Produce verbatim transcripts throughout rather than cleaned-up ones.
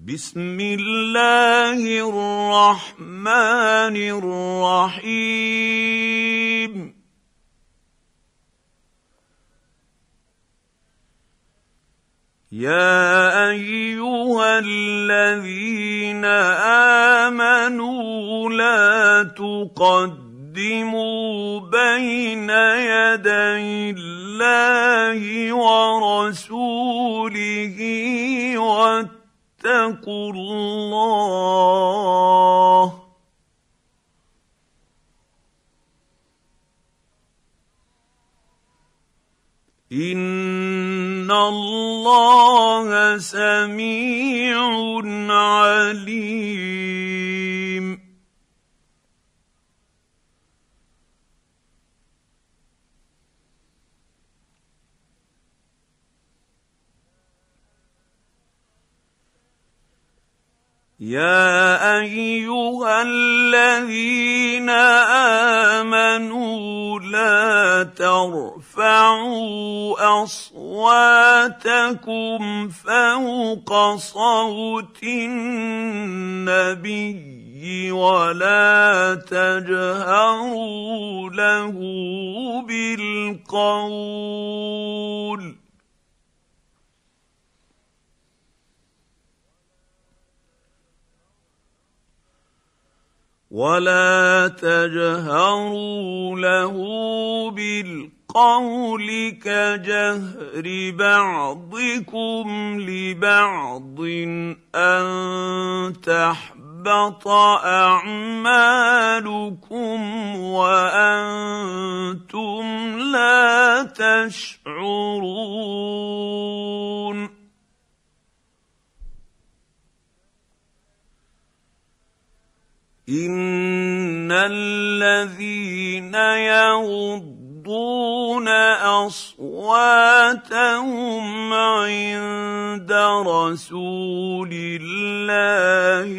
بسم الله الرحمن الرحيم يا ايها الذين امنوا لا تقدموا بين يدي الله ورسوله واتقوا الله إن الله سميع عليم يا أيها الذين آمنوا لا ترفعوا أصواتكم فوق صوت النبي ولا تجهروا له بالقول ولا تجهروا له بالقول كجهر بعضكم لبعض أن تحبط أعمالكم وأنتم لا تشعرون إن الذين يغضون أصواتهم عند رسول الله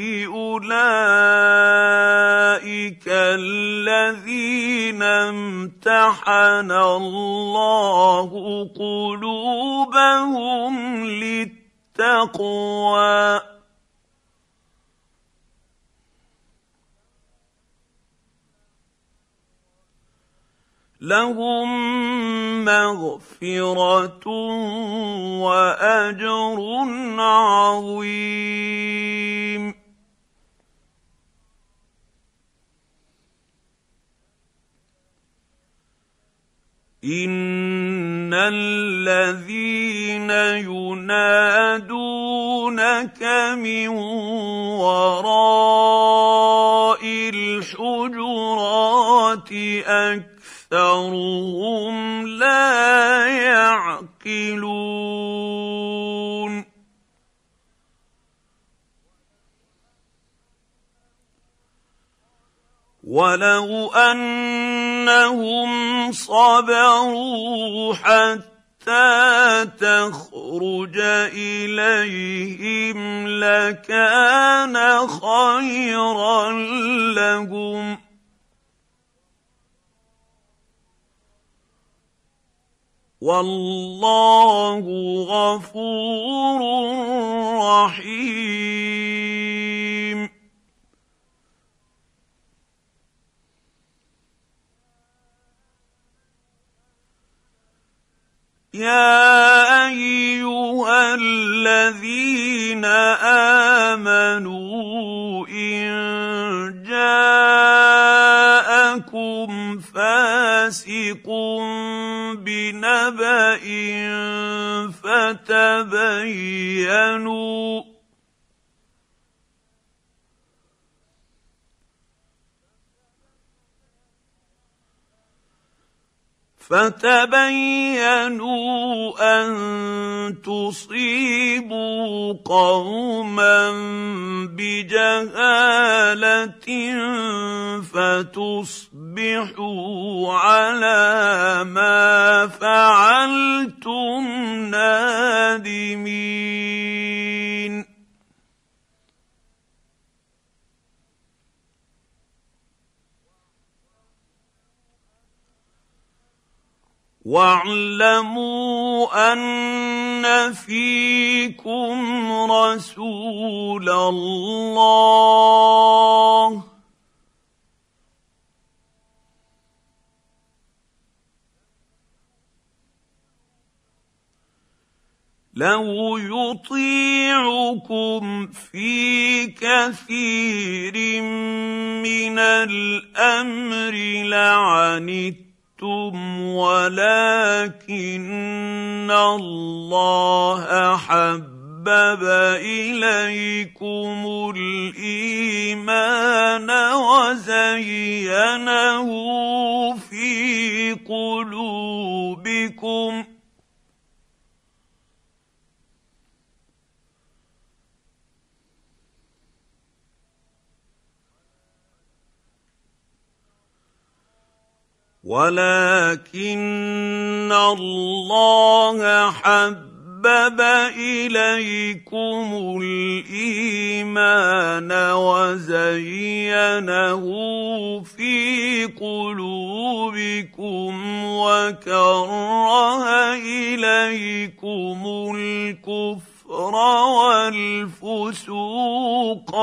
أولئك الذين امتحن الله قلوبهم للتقوى لهم مغفرة وأجر عظيم إن الذين ينادونك من وراء الحجرات أكثر أكثرهم لا يعقلون ولو أنهم صبروا حتى تخرج إليهم لكان خيرا لهم والله غفور رحيم يا أيها الذين آمنوا إن جاءكم فاسق بنبأ فتبينوا فتبينوا أن تصيبوا قوما بجهالة فتصبحوا على ما فعلتم نادمين واعلموا أن فيكم رسول رسول الله لو يطيعكم في كثير من الامر لعنتم ولكن الله حبب اليكم الايمان وزينه في قلوبكم ولكن الله حبب إليكم الإيمان وزينه في قلوبكم وكره إليكم الكفر والفسوق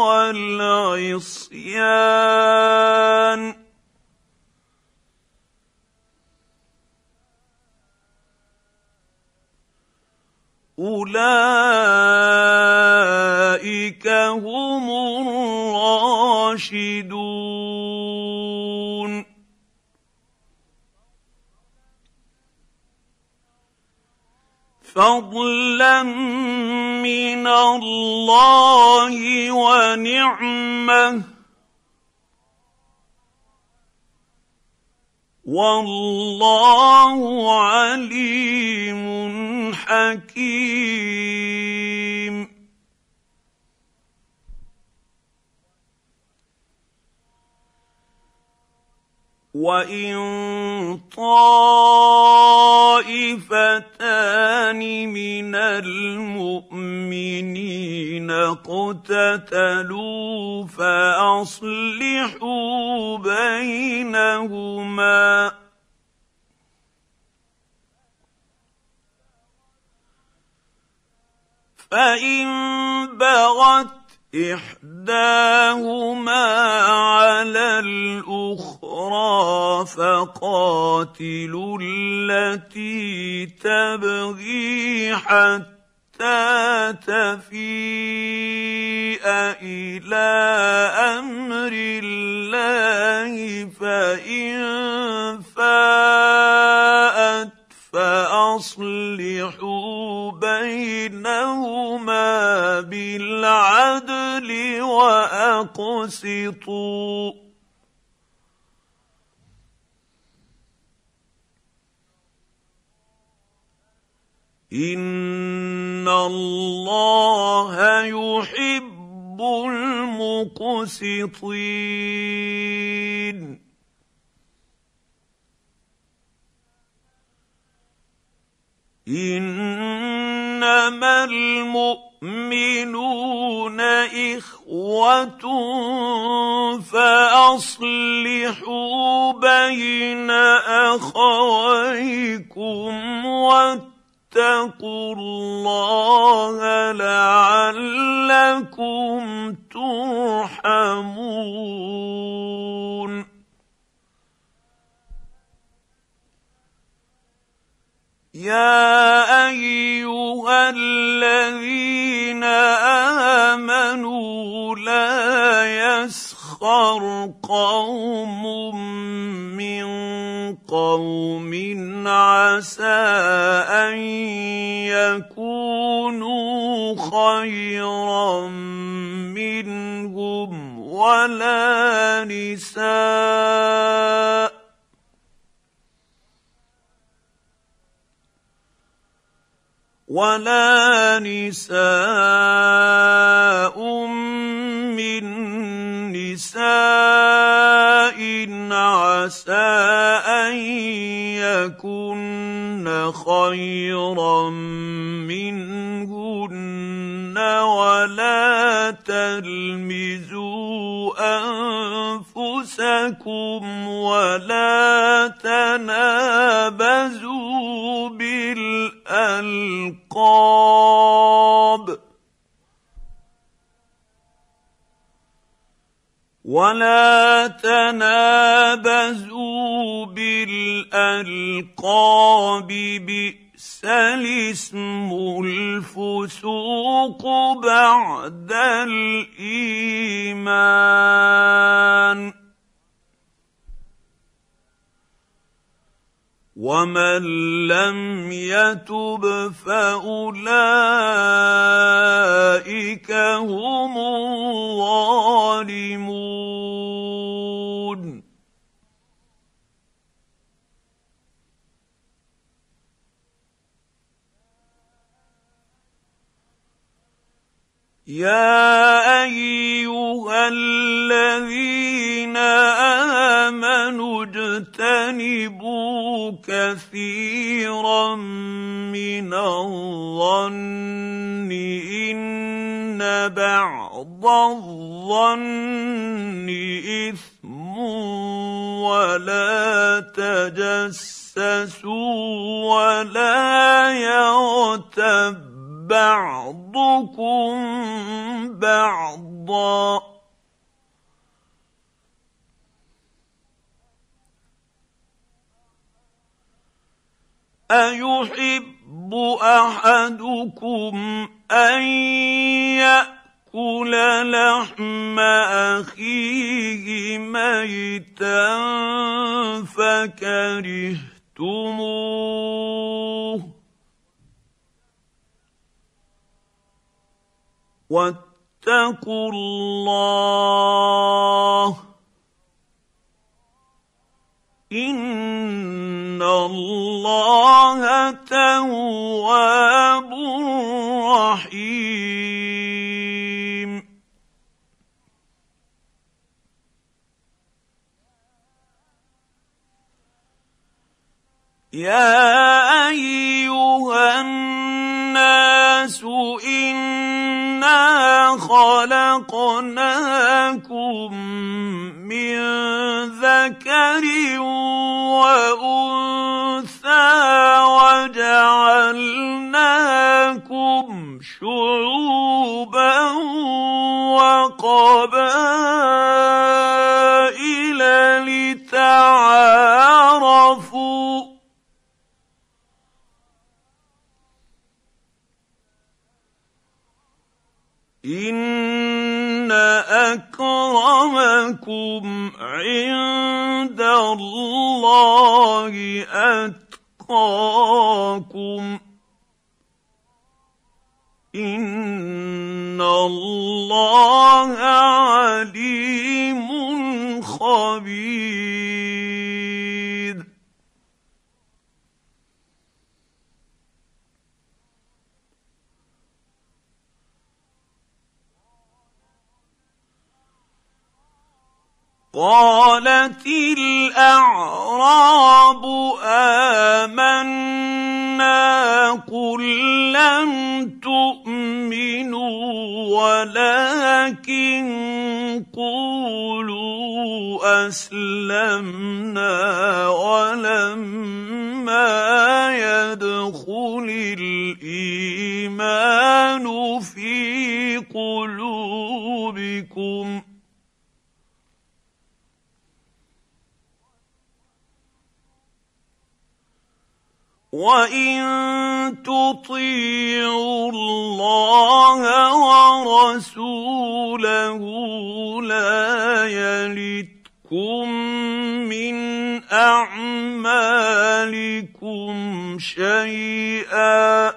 والعصيان أولئك هم الراشدون فضلا من الله ونعمه والله عليم حكيم وإن طائفتان من المؤمنين اقتتلوا فأصلحوا بينهما فإن بغت إحداهما على الأخرى فقاتلوا التي تبغي حتى تفيء إلى أمر الله فإن فاءت فأصلحوا بينهما بالعدل وأقسطوا إن الله يحب المقسطين إنما المؤمنون إخوة فأصلحوا بين أخويكم واتقوا الله لعلكم ترحمون يا أيها الذين آمنوا لا يسخر قوم من قوم عسى أن يكونوا خيرا منهم ولا نساء ولا نساء من نساء عسى أن يكن خيرا منهن ولا تلمزوا أنفسكم ولا تنابزوا بالألقاب ولا تنابزوا بالألقاب، بئس الاسم الفسوق بعد الإيمان، ومن لم يتب فأولئك هم الظالمون. يا أيها الذين آمنوا اجتنبوا كثيرا من الظن إن بعض الظن إثم، ولا تجسسوا ولا يغتب بعضكم بعضا، أيحب أحدكم أن يأكل لحم أخيه ميتا فكرهتموه، واتقوا الله إن الله تواب رحيم. يا أيها الناس إنا خلقناكم من ذكر وأنثى وجعلناكم شعوبا وقبائل لتعارفوا، إن أكرمكم عند الله أتقاكم، إن الله عليم خبير. قالت الأعراب آمنا، قل لم تؤمنوا ولكن قولوا أسلمنا ولما يدخل الإيمان في قلوبكم، وَإِن تُطِيعُوا اللَّهَ وَرَسُولَهُ لَا يَلِتْكُم مِّنْ أَعْمَالِكُمْ شَيْئًا،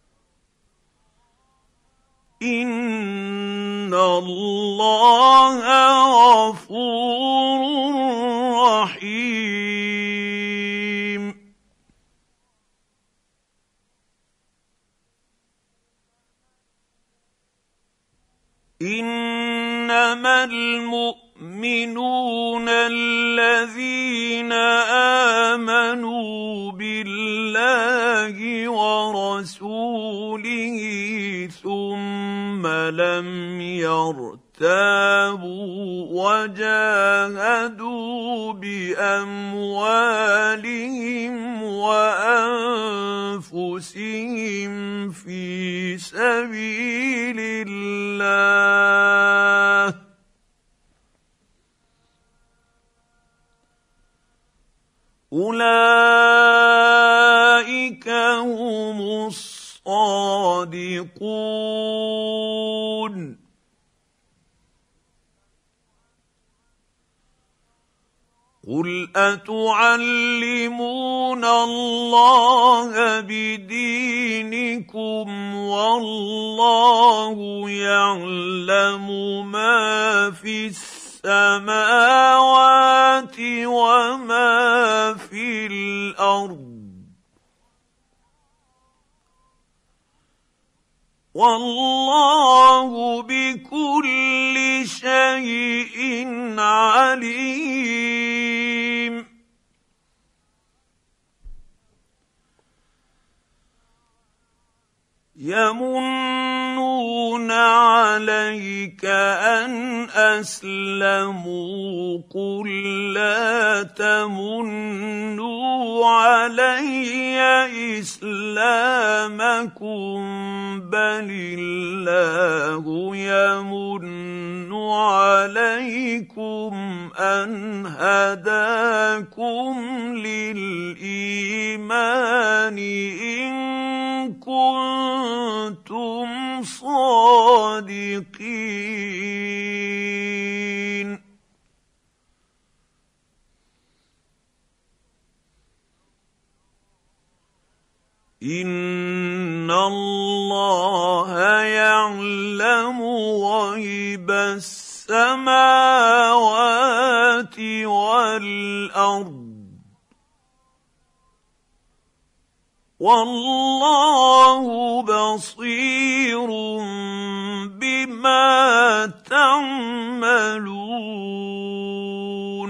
إِنَّ اللَّهَ غَفُورٌ رَّحِيمٌ. إنما المؤمنون الذين آمنوا بالله ورسوله ثم لم يرتابوا وجاهدوا بأموالهم وأنفسهم في سبيل الله، اولئك هم الصادقون. قل اتعلمون الله بدينكم والله يعلم ما في السماوات وما في الارض والله بكل شيء عليم. يمنون عليك ان اسلموا قل لا تمنوا علي اسلامكم بل الله يمن عليكم ان هداكم للايمان ان كنتم صادقين. ان الله يعلم غيب السماوات والارض والله بصير بما تعملون.